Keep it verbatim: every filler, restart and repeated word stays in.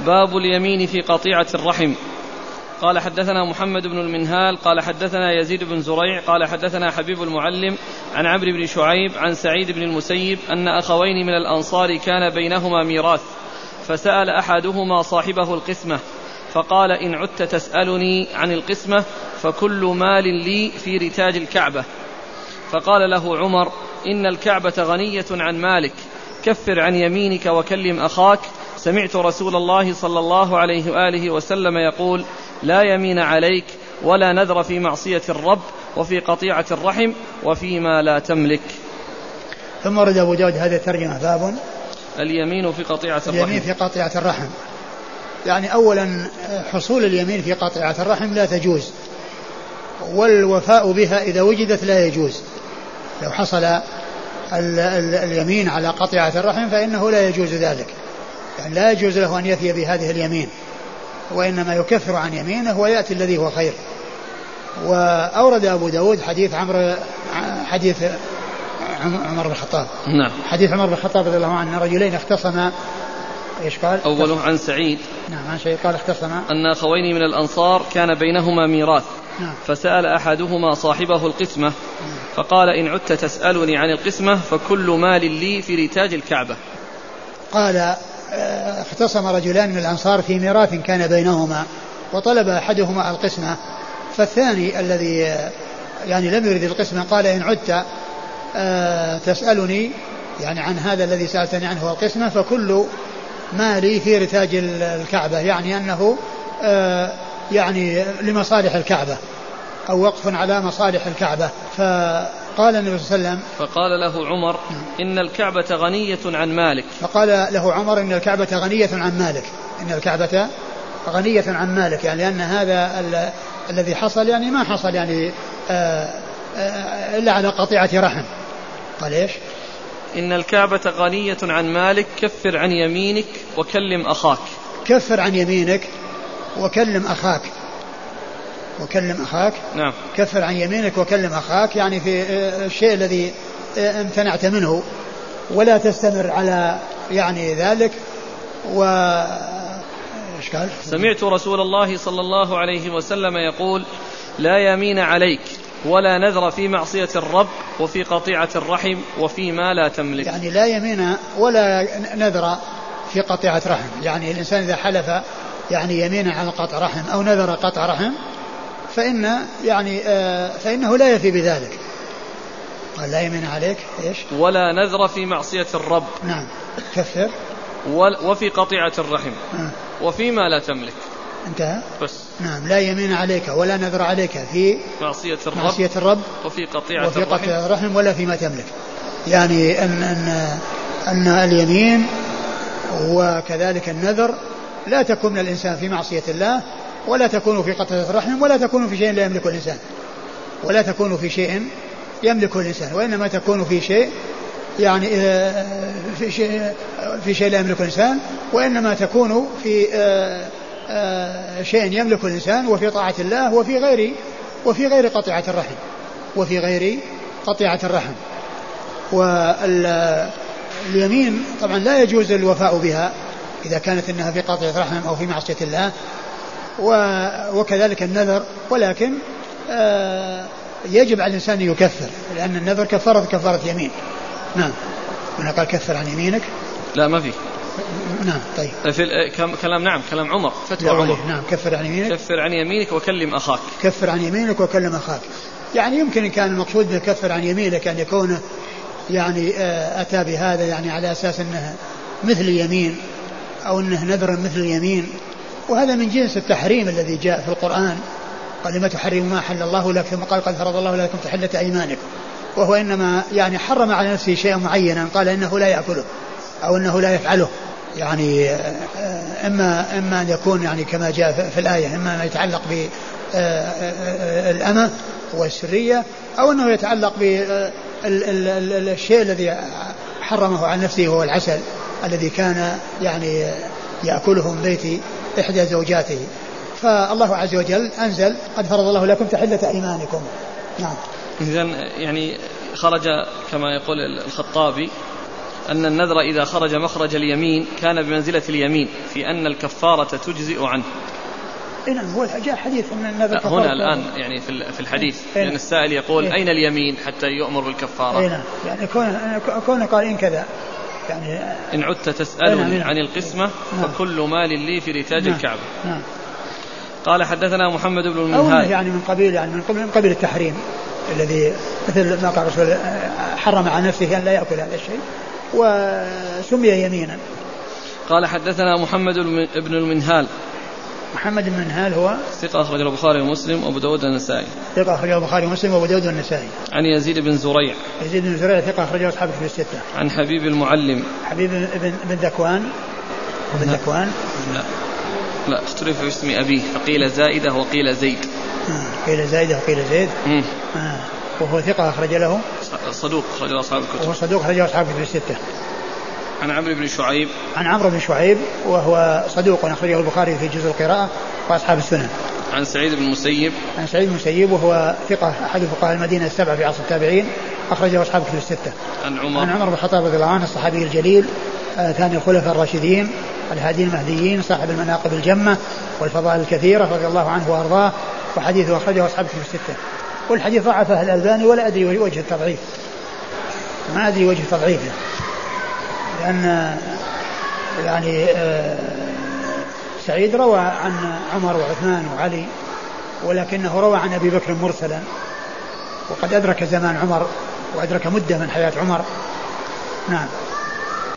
باب اليمين في قطيعة الرحم. قال حدثنا محمد بن المنهال قال حدثنا يزيد بن زريع قال حدثنا حبيب المعلم عن عمرو بن شعيب عن سعيد بن المسيب أن أخوين من الأنصار كان بينهما ميراث، فسأل أحدهما صاحبه القسمة فقال: إن عدت تسألني عن القسمة فكل مال لي في رتاج الكعبة. فقال له عمر: إن الكعبة غنية عن مالك، كفر عن يمينك وكلم أخاك. سمعت رسول الله صلى الله عليه وآله وسلم يقول: لا يمين عليك ولا نذر في معصية الرب وفي قطيعة الرحم وفيما لا تملك. ثم ورد أبو داود هذا الترجمة: باب اليمين في قطيعة الرحم. اليمين في قطيعة الرحم. يعني أولا حصول اليمين في قطيعة الرحم لا تجوز، والوفاء بها إذا وجدت لا يجوز. لو حصل ال ال اليمين على قطيعة الرحم فإنه لا يجوز ذلك، يعني لا يجوز له أن يفي بهذه اليمين، وإنما يكفر عن يمينه ويأتي الذي هو خير. وأورد أبو داود حديث عمرو حديث عمر بن الخطاب نعم. حديث عمر بن الخطاب رضي الله عنه: رجلين اختصما. ايش قال؟ أوله عن سعيد نعم عن شيء قال اختصما أن أخوين من الأنصار كان بينهما ميراث، نعم. فسأل أحدهما صاحبه القسمة، نعم. فقال: إن عدت تسألني عن القسمة فكل مال لي في رتاج الكعبة. قال: اختصم رجلان من الأنصار في ميراث كان بينهما، وطلب أحدهما القسمة، فالثاني الذي يعني لم يرد القسمة قال: إن عدت تسألني يعني عن هذا الذي سألتني عنه القسمة فكل مالي في رتاج الكعبة، يعني أنه يعني لمصالح الكعبة أو وقف على مصالح الكعبة. فقال النبي صلى الله عليه وسلم: فقال له عمر: إن الكعبة غنية عن مالك. فقال له عمر: إن الكعبة غنية عن مالك. إن الكعبة غنية عن مالك، يعني لأن هذا ال- الذي حصل يعني ما حصل يعني آآ آآ إلا على قطيعة رحم. قال إيش؟ إن الكعبة غنية عن مالك، كفر عن يمينك وكلم أخاك. كفر عن يمينك وكلم أخاك. وكلم أخاك نعم. كفر عن يمينك وكلم أخاك، يعني في الشيء الذي امتنعت منه، ولا تستمر على يعني ذلك. و إيش قال؟ سمعت رسول الله صلى الله عليه وسلم يقول: لا يمين عليك ولا نذر في معصية الرب وفي قطيعة الرحم وفيما لا تملك. يعني لا يمين ولا نذر في قطيعة رحم، يعني الإنسان إذا حلف يعني يمينا على قطع رحم أو نذر قطع رحم فإن يعني آه فإنه لا يفي بذلك. قال: لا يمين عليك إيش؟ ولا نذر في معصية الرب. نعم. كفر. وفي قطيعة الرحم آه. وفيما لا تملك. انتهى. بس. نعم. لا يمين عليك ولا نذر عليك في معصية الرب, معصية الرب وفي قطيعة وفي الرحم. قطيعة الرحم ولا فيما تملك. يعني أن أن أن اليمين وكذلك النذر لا تكون من الإنسان في معصية الله، ولا تكون في قطيعة الرحم، ولا تكون في شيء لا يملكه الإنسان، ولا تكون في شيء يملكه الإنسان، وإنما تكون في شيء يعني في شيء في شيء لا يملكه الإنسان، وإنما تكون في شيء يملكه الإنسان وفي طاعة الله وفي غير وفي غير قطيعة الرحم وفي غير قطيعة الرحم. واليمين طبعا لا يجوز الوفاء بها إذا كانت إنها في قطيعة رحم أو في معصية الله، وكذلك النذر، ولكن يجب على الإنسان يكفر، لأن النذر كفارة كفارة يمين. نعم. هنا قال: كفر عن يمينك. لا ما في. نعم. طيب. في كلام نعم كلام عمر فتوى عمر. نعم. كفر عن يمينك. كفر عن يمينك وكلم أخاك. كفر عن يمينك وكلم أخاك، يعني يمكن إن كان المقصود بكفر عن يمينك أن يكون يعني أتى بهذا يعني على أساس أنه مثل يمين أو أنه نذر مثل يمين، وهذا من جنس التحريم الذي جاء في القرآن: قال: لما تحرم ما حل الله لك، ثم قال: قد فرض الله لكم تحلة أيمانكم. وهو إنما يعني حرم على نفسه شيئا معينا، قال إنه لا يأكله أو إنه لا يفعله، يعني إما إما أن يكون يعني كما جاء في الآية، إما ما يتعلق بالأمة والسرية، أو أنه يتعلق بالشيء الذي حرمه على نفسه وهو العسل الذي كان يعني يأكله من بيت إحدى زوجاته. فالله عز وجل أنزل: قد فرض الله لكم تحلة أيمانكم. نعم. إذن يعني خرج كما يقول الخطابي أن النذر إذا خرج مخرج اليمين كان بمنزلة اليمين في أن الكفارة تجزئ عنه. نعم هو جاء حديث أن النذر هنا الآن يعني في الحديث لأن السائل يقول إيه؟ أين اليمين حتى يؤمر بالكفارة؟ نعم يعني كون كون قال إن كذا يعني إن عدت تسألني عن القسمة فكل مال لي في رتاج نعم. الكعبة. نعم. قال حدثنا محمد بن المنهال يعني من قبيل يعني من قبيل, من قبيل التحريم الذي مثل ما قال الرسول حرم على نفسه أن لا يأكل هذا الشيء وسمي يمينا. قال حدثنا محمد بن المنهال. محمد بن المنهال هو ثقة أخرجه البخاري ومسلم وأبو داود والنسائي. ثقة أخرجه البخاري ومسلم وأبو داود والنسائي. عن يزيد بن زريع. يزيد بن زريع ثقة أخرجه أصحاب الكتب الستة. عن حبيب المعلم. حبيب بن بن ذكوان. بن ذكوان. لا لا اختلف في اسم أبيه فقيل زائدة وقيل زيد. آه. قيل زائدة وقيل زيد. آه. وهو ثقة أخرج له. صدوق أخرجه أصحاب الكتب. وهو صدوق أخرجه أصحاب الكتب الستة. عن عمرو بن شعيب. عن عمرو بن شعيب وهو صدوق أخرجه البخاري في جزء القراءة وأصحاب السنن. عن سعيد بن المسيب. عن سعيد بن المسيب وهو ثقة أحد فقهاء المدينة السبعة في عصر التابعين أخرجه أصحاب الكتب الستة. عن عمر. عن عمر بن الخطاب رضي الله عنه الصحابي الجليل آه ثاني الخلفاء الراشدين الهادي المهديين صاحب المناقب الجمة والفضائل الكثيرة رضي الله عنه وأرضاه وحديثه أخرجه أصحاب الكتب الستة. والحديث ضعفه الألباني ولا أدري وجه التضعيف ما أدري وجه تضعيفه لأن يعني آه سعيد روى عن عمر وعثمان وعلي ولكنه روى عن أبي بكر مرسلا وقد أدرك زمان عمر وأدرك مدة من حياة عمر. نعم.